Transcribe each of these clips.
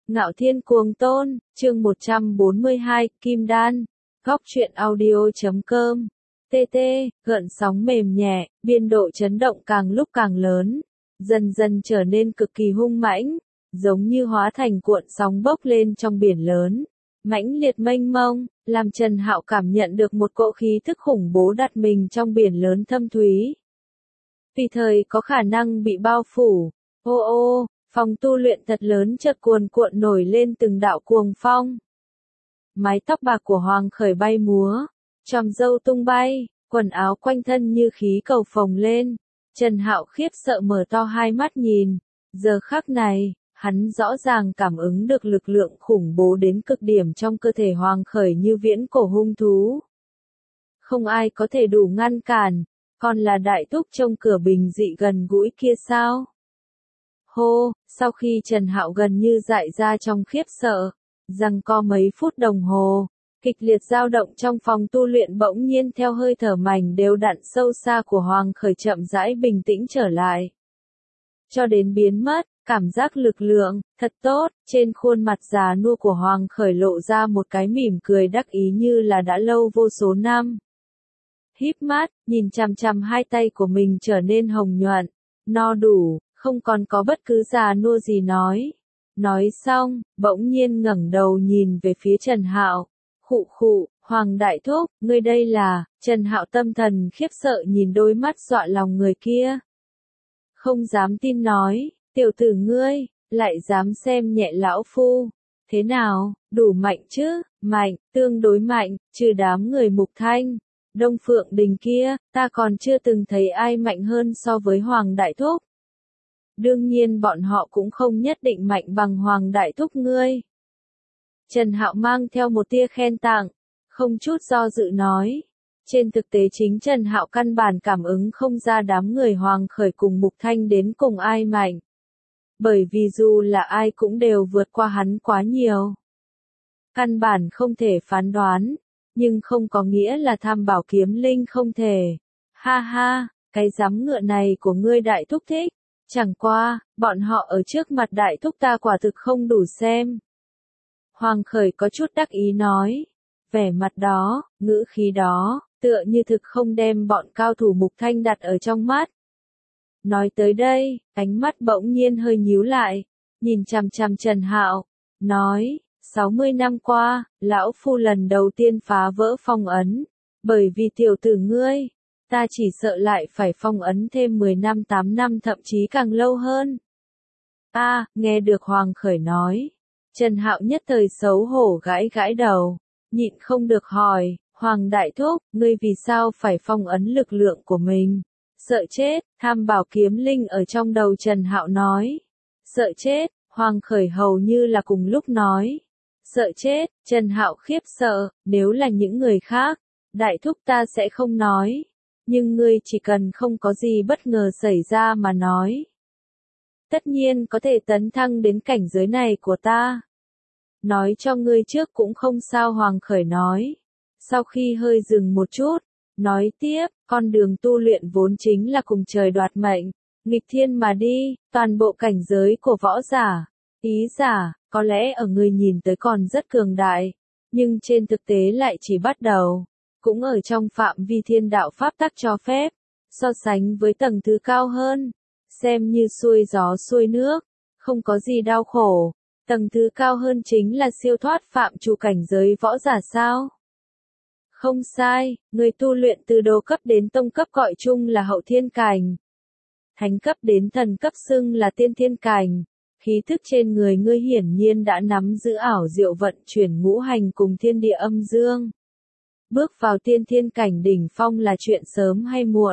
Ngạo Thiên Cuồng Tôn, chương 142, Kim Đan, Góc truyện audio.com, TT, gợn sóng mềm nhẹ, biên độ chấn động càng lúc càng lớn, dần dần trở nên cực kỳ hung mãnh, giống như hóa thành cuộn sóng bốc lên trong biển lớn, mãnh liệt mênh mông, làm Trần Hạo cảm nhận được một cỗ khí thức khủng bố đặt mình trong biển lớn thâm thúy. Tùy thời có khả năng bị bao phủ, ô ô. Phòng tu luyện thật lớn chợt cuồn cuộn nổi lên từng đạo cuồng phong. Mái tóc bạc của Hoàng Khởi bay múa, chòm râu tung bay, quần áo quanh thân như khí cầu phồng lên. Trần Hạo khiếp sợ mở to hai mắt nhìn, giờ khắc này, hắn rõ ràng cảm ứng được lực lượng khủng bố đến cực điểm trong cơ thể Hoàng Khởi như viễn cổ hung thú. Không ai có thể đủ ngăn cản, còn là đại thúc trông cửa bình dị gần gũi kia sao? Hô, sau khi Trần Hạo gần như dại ra trong khiếp sợ, giằng co mấy phút đồng hồ, kịch liệt dao động trong phòng tu luyện bỗng nhiên theo hơi thở mảnh đều đặn sâu xa của Hoàng Khởi chậm rãi bình tĩnh trở lại. Cho đến biến mất, cảm giác lực lượng, thật tốt, trên khuôn mặt già nua của Hoàng Khởi lộ ra một cái mỉm cười đắc ý như là đã lâu vô số năm. Híp mắt, nhìn chằm chằm hai tay của mình trở nên hồng nhuận, no đủ. Không còn có bất cứ già nua gì nói. Nói xong, bỗng nhiên ngẩng đầu nhìn về phía Trần Hạo. Khụ khụ, Hoàng Đại Thúc, ngươi đây là, Trần Hạo tâm thần khiếp sợ nhìn đôi mắt dọa lòng người kia. Không dám tin nói, tiểu tử ngươi, lại dám xem nhẹ lão phu. Thế nào, đủ mạnh chứ, mạnh, tương đối mạnh, trừ đám người Mục Thanh, Đông Phượng Đình kia, ta còn chưa từng thấy ai mạnh hơn so với Hoàng Đại Thúc. Đương nhiên bọn họ cũng không nhất định mạnh bằng Hoàng Đại Thúc ngươi. Trần Hạo mang theo một tia khen tặng, không chút do dự nói. Trên thực tế chính Trần Hạo căn bản cảm ứng không ra đám người Hoàng Khởi cùng Mục Thanh đến cùng ai mạnh. Bởi vì dù là ai cũng đều vượt qua hắn quá nhiều. Căn bản không thể phán đoán, nhưng không có nghĩa là Tham Bảo Kiếm Linh không thể. Ha ha, cái giám ngựa này của ngươi Đại Thúc thích. Chẳng qua, bọn họ ở trước mặt Đại Thúc ta quả thực không đủ xem. Hoàng Khởi có chút đắc ý nói. Vẻ mặt đó, ngữ khí đó, tựa như thực không đem bọn cao thủ Mục Thanh đặt ở trong mắt. Nói tới đây, ánh mắt bỗng nhiên hơi nhíu lại, nhìn chằm chằm Trần Hạo, nói, 60 năm qua, lão phu lần đầu tiên phá vỡ phong ấn, bởi vì tiểu tử ngươi. Ta chỉ sợ lại phải phong ấn thêm 10 năm 8 năm thậm chí càng lâu hơn. Nghe được Hoàng Khởi nói. Trần Hạo nhất thời xấu hổ gãi gãi đầu. Nhịn không được hỏi, Hoàng Đại Thúc, ngươi vì sao phải phong ấn lực lượng của mình? Sợ chết, Tham Bảo Kiếm Linh ở trong đầu Trần Hạo nói. Sợ chết, Hoàng Khởi hầu như là cùng lúc nói. Sợ chết, Trần Hạo khiếp sợ, nếu là những người khác, Đại Thúc ta sẽ không nói. Nhưng ngươi chỉ cần không có gì bất ngờ xảy ra mà nói. Tất nhiên có thể tấn thăng đến cảnh giới này của ta. Nói cho ngươi trước cũng không sao Hoàng Khởi nói. Sau khi hơi dừng một chút, nói tiếp, con đường tu luyện vốn chính là cùng trời đoạt mệnh, nghịch thiên mà đi, toàn bộ cảnh giới của võ giả, ý giả, có lẽ ở ngươi nhìn tới còn rất cường đại, nhưng trên thực tế lại chỉ bắt đầu. Cũng ở trong phạm vi thiên đạo pháp tắc cho phép, so sánh với tầng thứ cao hơn, xem như xuôi gió xuôi nước, không có gì đau khổ, tầng thứ cao hơn chính là siêu thoát phạm trù cảnh giới võ giả sao? Không sai, người tu luyện từ đồ cấp đến tông cấp gọi chung là hậu thiên cảnh, thánh cấp đến thần cấp xưng là tiên thiên cảnh, khí thức trên người ngươi hiển nhiên đã nắm giữ ảo diệu vận chuyển ngũ hành cùng thiên địa âm dương. Bước vào tiên thiên cảnh đỉnh phong là chuyện sớm hay muộn.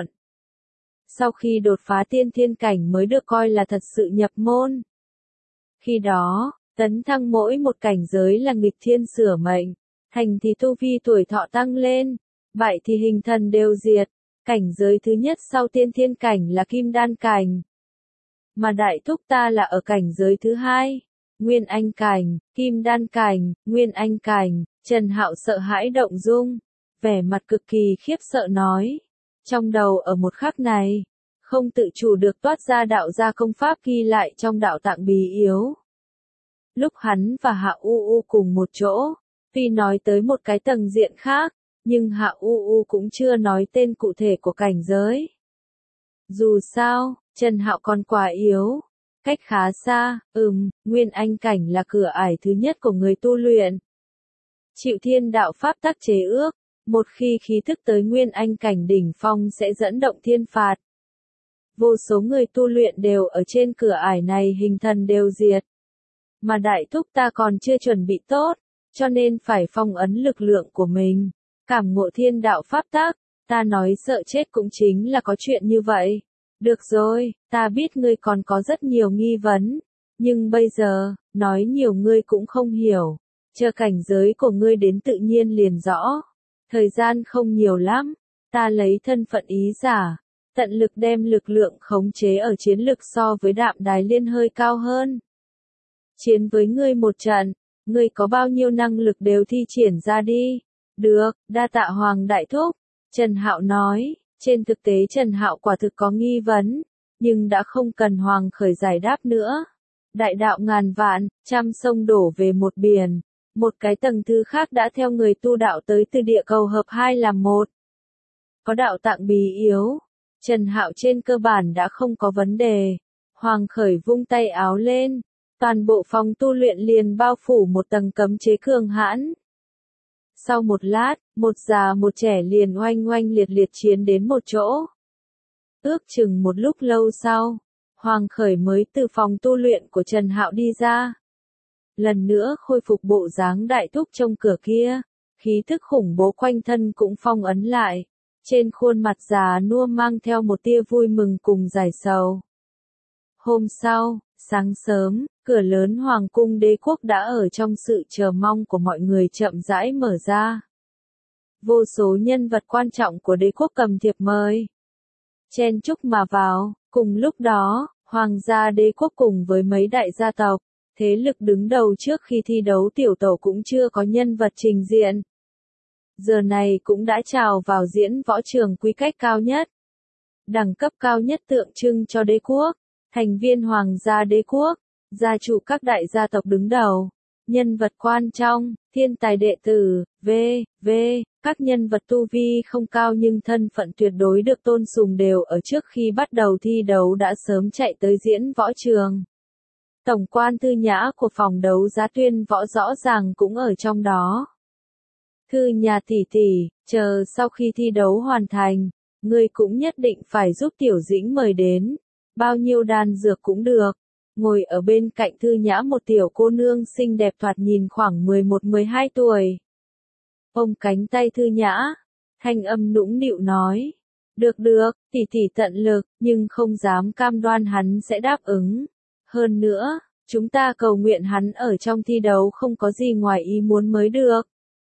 Sau khi đột phá tiên thiên cảnh mới được coi là thật sự nhập môn. Khi đó, tấn thăng mỗi một cảnh giới là nghịch thiên sửa mệnh, thành thì tu vi tuổi thọ tăng lên, bại thì hình thần đều diệt. Cảnh giới thứ nhất sau tiên thiên cảnh là kim đan cảnh. Mà Đại Thúc ta là ở cảnh giới thứ hai, Nguyên Anh cảnh, kim đan cảnh, Nguyên Anh cảnh. Trần Hạo sợ hãi động dung. Vẻ mặt cực kỳ khiếp sợ nói. Trong đầu ở một khắc này, không tự chủ được toát ra đạo gia công pháp ghi lại trong đạo tạng bí yếu. Lúc hắn và Hạ U U cùng một chỗ, tuy nói tới một cái tầng diện khác, nhưng Hạ U U cũng chưa nói tên cụ thể của cảnh giới. Dù sao, Trần Hạo còn quá yếu, cách khá xa, Nguyên Anh cảnh là cửa ải thứ nhất của người tu luyện. Chịu thiên đạo pháp tắc chế ước, một khi khí thức tới Nguyên Anh cảnh đỉnh phong sẽ dẫn động thiên phạt. Vô số người tu luyện đều ở trên cửa ải này hình thần đều diệt. Mà đại thúc ta còn chưa chuẩn bị tốt, cho nên phải phong ấn lực lượng của mình. Cảm ngộ thiên đạo pháp tắc, ta nói sợ chết cũng chính là có chuyện như vậy. Được rồi, ta biết ngươi còn có rất nhiều nghi vấn, nhưng bây giờ, nói nhiều ngươi cũng không hiểu. Chờ cảnh giới của ngươi đến tự nhiên liền rõ. Thời gian không nhiều lắm, ta lấy thân phận ý giả, tận lực đem lực lượng khống chế ở chiến lực so với Đạm Đài Liên hơi cao hơn. Chiến với ngươi một trận, ngươi có bao nhiêu năng lực đều thi triển ra đi. Được, đa tạ Hoàng Đại Thúc. Trần Hạo nói, trên thực tế Trần Hạo quả thực có nghi vấn, nhưng đã không cần Hoàng Khởi giải đáp nữa. Đại đạo ngàn vạn, trăm sông đổ về một biển, một cái tầng thứ khác đã theo người tu đạo tới từ địa cầu hợp hai làm một. Có đạo tạng bí yếu, Trần Hạo trên cơ bản đã không có vấn đề. Hoàng Khởi vung tay áo lên, toàn bộ phòng tu luyện liền bao phủ một tầng cấm chế cường hãn. Sau một lát, một già một trẻ liền oanh oanh liệt liệt chiến đến một chỗ. Ước chừng một lúc lâu sau, Hoàng Khởi mới từ phòng tu luyện của Trần Hạo đi ra. Lần nữa khôi phục bộ dáng đại thúc trong cửa kia, khí thức khủng bố quanh thân cũng phong ấn lại. Trên khuôn mặt già nua mang theo một tia vui mừng cùng giải sầu. Hôm sau, sáng sớm, cửa lớn Hoàng cung đế quốc đã ở trong sự chờ mong của mọi người chậm rãi mở ra. Vô số nhân vật quan trọng của đế quốc cầm thiệp mời. Chen chúc mà vào, cùng lúc đó, Hoàng gia đế quốc cùng với mấy đại gia tộc, thế lực đứng đầu trước khi thi đấu tiểu tổ cũng chưa có nhân vật trình diện. Giờ này cũng đã trào vào diễn võ trường quy cách cao nhất. Đẳng cấp cao nhất tượng trưng cho đế quốc, thành viên Hoàng gia đế quốc, gia chủ các đại gia tộc đứng đầu, nhân vật quan trọng, thiên tài đệ tử, v.v. Các nhân vật tu vi không cao nhưng thân phận tuyệt đối được tôn sùng đều ở trước khi bắt đầu thi đấu đã sớm chạy tới diễn võ trường. Tổng quan Thư Nhã của phòng đấu giá Tuyên Võ rõ ràng cũng ở trong đó. Thư nhà tỷ tỷ, chờ sau khi thi đấu hoàn thành, ngươi cũng nhất định phải giúp Tiểu Dĩnh mời đến, bao nhiêu đan dược cũng được. Ngồi ở bên cạnh Thư Nhã một tiểu cô nương xinh đẹp thoạt nhìn khoảng 11-12 tuổi. Ôm cánh tay Thư Nhã, thanh âm nũng nịu nói. Được được, tỷ tỷ tận lực, nhưng không dám cam đoan hắn sẽ đáp ứng. Hơn nữa, chúng ta cầu nguyện hắn ở trong thi đấu không có gì ngoài ý muốn mới được.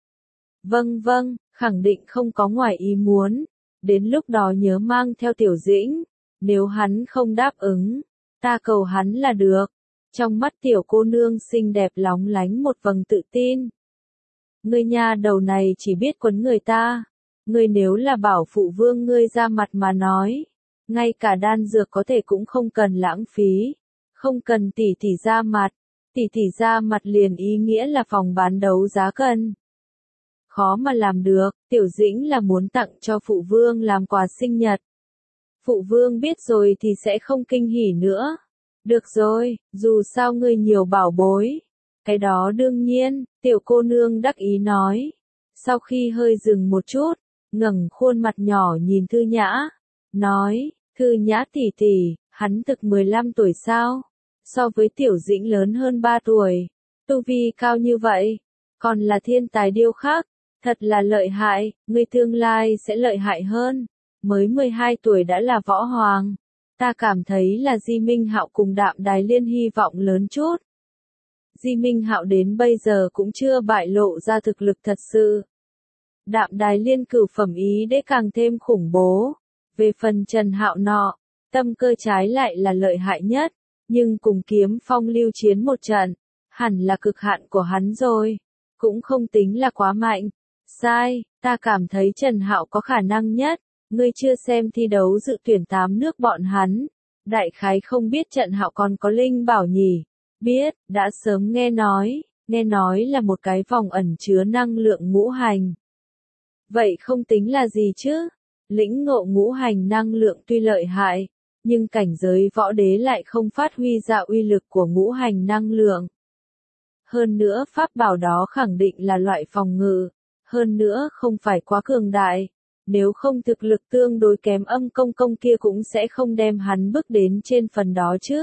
Vâng vâng, khẳng định không có ngoài ý muốn. Đến lúc đó nhớ mang theo Tiểu Dĩnh. Nếu hắn không đáp ứng, ta cầu hắn là được. Trong mắt tiểu cô nương xinh đẹp lóng lánh một vầng tự tin. Ngươi nha đầu này chỉ biết quấn người ta. Ngươi nếu là bảo phụ vương ngươi ra mặt mà nói. Ngay cả đan dược có thể cũng không cần lãng phí. Không cần tỷ tỷ ra mặt. Tỷ tỷ ra mặt liền ý nghĩa là phòng bán đấu giá cần. Khó mà làm được, Tiểu Dĩnh là muốn tặng cho phụ vương làm quà sinh nhật. Phụ vương biết rồi thì sẽ không kinh hỉ nữa. Được rồi, dù sao ngươi nhiều bảo bối. Cái đó đương nhiên, tiểu cô nương đắc ý nói. Sau khi hơi dừng một chút, ngẩng khuôn mặt nhỏ nhìn Thư Nhã. Nói, Thư Nhã tỷ tỷ, hắn thực 15 tuổi sao? So với Tiểu Dĩnh lớn hơn 3 tuổi. Tu vi cao như vậy. Còn là thiên tài điêu khắc. Thật là lợi hại, ngươi tương lai sẽ lợi hại hơn. Mới 12 tuổi đã là võ hoàng. Ta cảm thấy là Di Minh Hạo cùng Đạm Đài Liên hy vọng lớn chút. Di Minh Hạo đến bây giờ cũng chưa bại lộ ra thực lực thật sự. Đạm Đài Liên cửu phẩm ý đế càng thêm khủng bố. Về phần Trần Hạo nọ, tâm cơ trái lại là lợi hại nhất, nhưng cùng Kiếm Phong lưu chiến một trận, hẳn là cực hạn của hắn rồi. Cũng không tính là quá mạnh. Sai, ta cảm thấy Trần Hạo có khả năng nhất. Ngươi chưa xem thi đấu dự tuyển 8 nước bọn hắn. Đại khái không biết Trần Hạo còn có linh bảo nhỉ. Biết, đã sớm nghe nói là một cái vòng ẩn chứa năng lượng ngũ hành. Vậy không tính là gì chứ? Lĩnh ngộ ngũ hành năng lượng tuy lợi hại, nhưng cảnh giới võ đế lại không phát huy ra uy lực của ngũ hành năng lượng. Hơn nữa pháp bảo đó khẳng định là loại phòng ngự, hơn nữa không phải quá cường đại, nếu không thực lực tương đối kém Âm Công Công kia cũng sẽ không đem hắn bước đến trên phần đó chứ.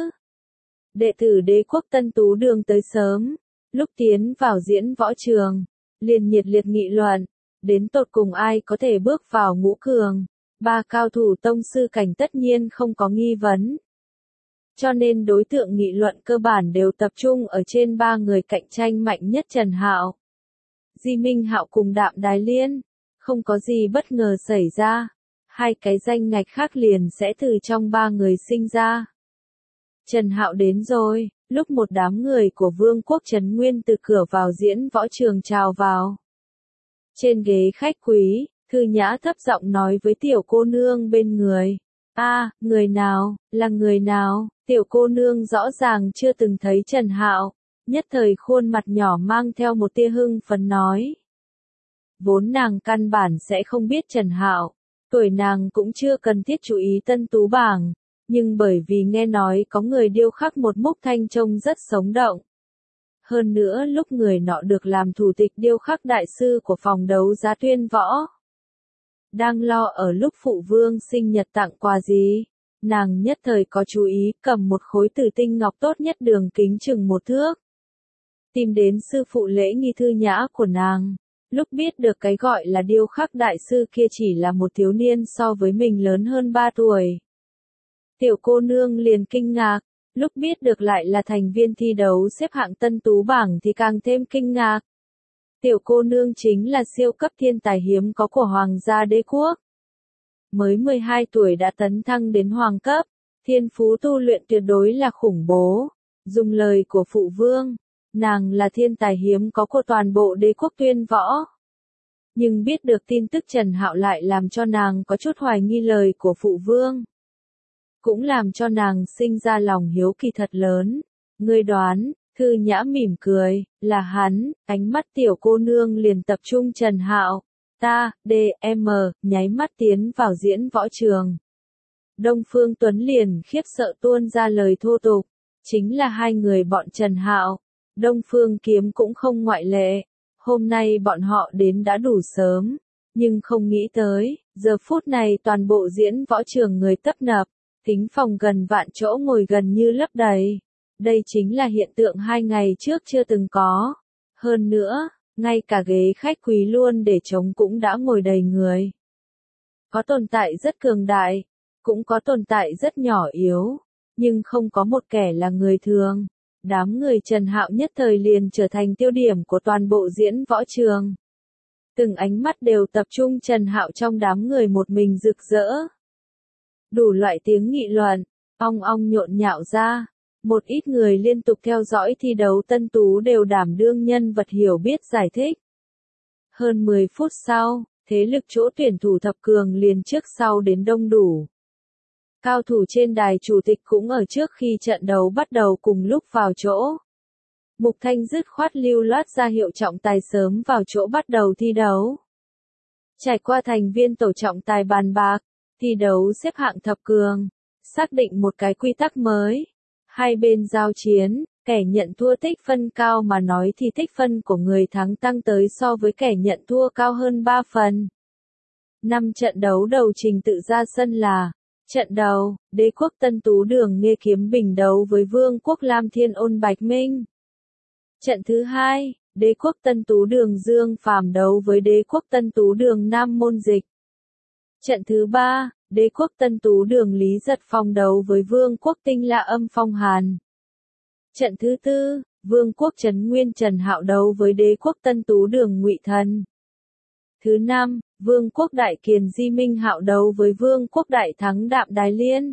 Đệ tử Đế quốc Tân Tú Đường tới sớm, lúc tiến vào diễn võ trường, liền nhiệt liệt nghị luận, đến tột cùng ai có thể bước vào ngũ cường, ba cao thủ tông sư cảnh tất nhiên không có nghi vấn. Cho nên đối tượng nghị luận cơ bản đều tập trung ở trên ba người cạnh tranh mạnh nhất Trần Hạo, Di Minh Hạo cùng Đạm Đài Liên. Không có gì bất ngờ xảy ra, hai cái danh ngạch khác liền sẽ từ trong ba người sinh ra. Trần Hạo đến rồi, lúc một đám người của Vương quốc Trấn Nguyên từ cửa vào diễn võ trường chào vào. Trên ghế khách quý, Thư Nhã thấp giọng nói với tiểu cô nương bên người. Người nào, là người nào? Tiểu cô nương rõ ràng chưa từng thấy Trần Hạo, nhất thời khuôn mặt nhỏ mang theo một tia hưng phấn nói. Vốn nàng căn bản sẽ không biết Trần Hạo, tuổi nàng cũng chưa cần thiết chú ý Tân Tú bảng, nhưng bởi vì nghe nói có người điêu khắc một Mục Thanh trông rất sống động. Hơn nữa lúc người nọ được làm thủ tịch điêu khắc đại sư của phòng đấu giá Tuyên Võ. Đang lo ở lúc phụ vương sinh nhật tặng quà gì, nàng nhất thời có chú ý cầm một khối tử tinh ngọc tốt nhất đường kính chừng 1 thước. Tìm đến sư phụ lễ nghi Thư Nhã của nàng. Lúc biết được cái gọi là điêu khắc đại sư kia chỉ là một thiếu niên so với mình lớn hơn 3 tuổi. Tiểu cô nương liền kinh ngạc, lúc biết được lại là thành viên thi đấu xếp hạng Tân Tú bảng thì càng thêm kinh ngạc. Tiểu cô nương chính là siêu cấp thiên tài hiếm có của Hoàng gia Đế quốc. Mới 12 tuổi đã tấn thăng đến hoàng cấp, thiên phú tu luyện tuyệt đối là khủng bố. Dùng lời của phụ vương, nàng là thiên tài hiếm có của toàn bộ Đế quốc Tuyên Võ. Nhưng biết được tin tức Trần Hạo lại làm cho nàng có chút hoài nghi lời của phụ vương. Cũng làm cho nàng sinh ra lòng hiếu kỳ thật lớn. Ngươi đoán, Thư Nhã mỉm cười, là hắn, ánh mắt tiểu cô nương liền tập trung Trần Hạo. Nháy mắt tiến vào diễn võ trường. Đông Phương Tuấn liền khiếp sợ tuôn ra lời thô tục. Chính là hai người bọn Trần Hạo. Đông Phương Kiếm cũng không ngoại lệ. Hôm nay bọn họ đến đã đủ sớm. Nhưng không nghĩ tới, giờ phút này toàn bộ diễn võ trường người tấp nập. Thính phòng gần vạn chỗ ngồi gần như lấp đầy. Đây chính là hiện tượng 2 ngày trước chưa từng có. Hơn nữa, ngay cả ghế khách quý luôn để trống cũng đã ngồi đầy người. Có tồn tại rất cường đại, cũng có tồn tại rất nhỏ yếu, nhưng không có một kẻ là người thường. Đám người Trần Hạo nhất thời liền trở thành tiêu điểm của toàn bộ diễn võ trường. Từng ánh mắt đều tập trung Trần Hạo trong đám người một mình rực rỡ. Đủ loại tiếng nghị luận, ong ong nhộn nhạo ra. Một ít người liên tục theo dõi thi đấu Tân Tú đều đảm đương nhân vật hiểu biết giải thích. Hơn 10 phút sau, thế lực chỗ tuyển thủ thập cường liền trước sau đến đông đủ. Cao thủ trên đài chủ tịch cũng ở trước khi trận đấu bắt đầu cùng lúc vào chỗ. Mục Thanh dứt khoát lưu loát ra hiệu trọng tài sớm vào chỗ bắt đầu thi đấu. Trải qua thành viên tổ trọng tài bàn bạc, thi đấu xếp hạng thập cường, xác định một cái quy tắc mới. Hai bên giao chiến, kẻ nhận thua tích phân cao mà nói thì tích phân của người thắng tăng tới so với kẻ nhận thua cao hơn 3 phần. 5 trận đấu đầu trình tự ra sân là: trận đầu, Đế quốc Tân Tú Đường Nghê Kiếm Bình đấu với Vương quốc Lam Thiên Ôn Bạch Minh. Trận thứ hai, Đế quốc Tân Tú Đường Dương Phàm đấu với Đế quốc Tân Tú Đường Nam Môn Dịch. Trận thứ ba, Đế quốc Tân Tú Đường Lý Giật Phong đấu với Vương quốc Tinh La Âm Phong Hàn. Trận thứ tư, Vương quốc Trấn Nguyên Trần Hạo đấu với Đế quốc Tân Tú Đường Ngụy Thần. Thứ năm, Vương quốc Đại Kiền Di Minh Hạo đấu với Vương quốc Đại Thắng Đạm Đài Liên.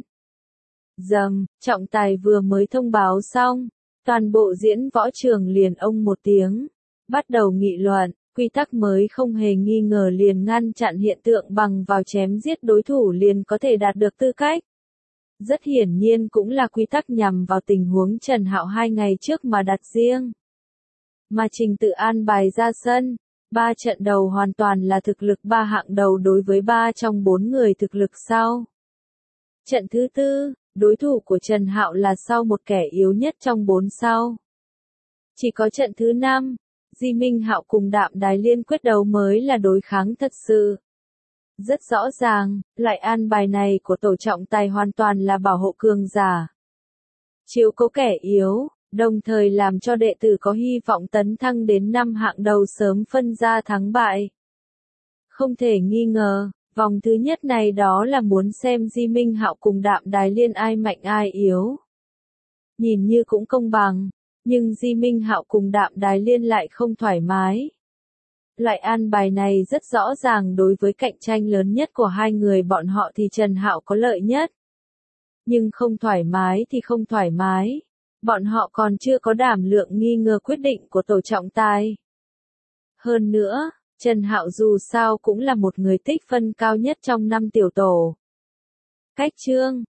Trọng tài vừa mới thông báo xong, toàn bộ diễn võ trường liền ông một tiếng, bắt đầu nghị luận. Quy tắc mới không hề nghi ngờ liền ngăn chặn hiện tượng bằng vào chém giết đối thủ liền có thể đạt được tư cách. Rất hiển nhiên cũng là quy tắc nhằm vào tình huống Trần Hạo 2 ngày trước mà đặt riêng. Mà trình tự an bài ra sân, 3 trận đầu hoàn toàn là thực lực 3 hạng đầu đối với 3 trong 4 người thực lực sau. Trận thứ tư, đối thủ của Trần Hạo là sau một kẻ yếu nhất trong 4 sau. Chỉ có trận thứ 5, Di Minh Hạo cùng Đạm Đài Liên quyết đấu mới là đối kháng thật sự. Rất rõ ràng, loại an bài này của tổ trọng tài hoàn toàn là bảo hộ cường giả. Chiếu cố kẻ yếu, đồng thời làm cho đệ tử có hy vọng tấn thăng đến 5 hạng đầu sớm phân ra thắng bại. Không thể nghi ngờ, vòng thứ nhất này đó là muốn xem Di Minh Hạo cùng Đạm Đài Liên ai mạnh ai yếu. Nhìn như cũng công bằng, nhưng Di Minh Hạo cùng Đạm Đài Liên lại không thoải mái. Loại an bài này rất rõ ràng đối với cạnh tranh lớn nhất của hai người bọn họ thì Trần Hạo có lợi nhất. Nhưng không thoải mái thì không thoải mái. Bọn họ còn chưa có đảm lượng nghi ngờ quyết định của tổ trọng tài. Hơn nữa, Trần Hạo dù sao cũng là một người tích phân cao nhất trong 5 tiểu tổ. Cách chương